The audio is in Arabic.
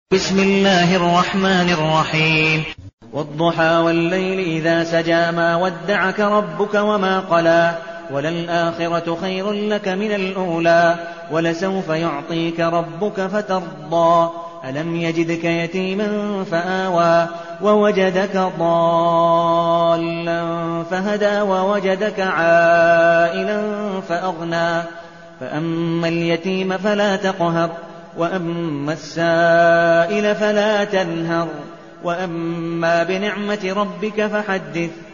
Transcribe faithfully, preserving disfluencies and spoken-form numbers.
بسم الله الرحمن الرحيم والضحى والليل إذا سجى ما ودعك ربك وما قلى وللآخرة خير لك من الأولى ولسوف يعطيك ربك فترضى ألم يجدك يتيما فآوى ووجدك ضالا فهدى ووجدك عائلا فأغنى فأما اليتيم فلا تقهر وأما السائل فلا تنهر وأما بنعمة ربك فحدث